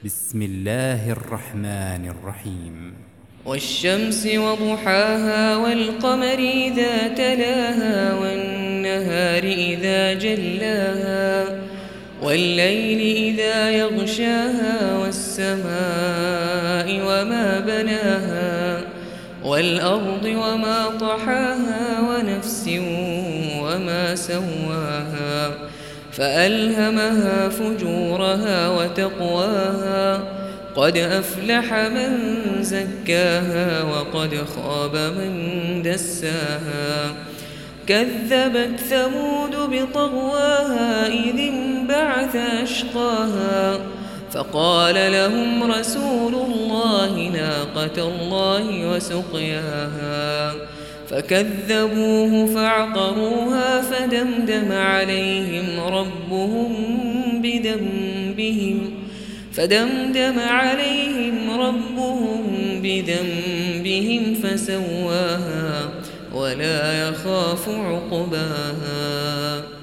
بسم الله الرحمن الرحيم. والشمس وضحاها والقمر إذا تلاها والنهار إذا جلاها والليل إذا يغشاها والسماء وما بناها والأرض وما طحاها ونفس وما سواها فألهمها فجورها وتقواها قد أفلح من زكاها وقد خاب من دساها كذبت ثمود بطغواها إذ انبعث أشقاها فقال لهم رسول الله ناقة الله وسقياها فكذبوه فعقروها فدمدم عليهم ربهم بذنبهم فسواها ولا يخاف عقباها.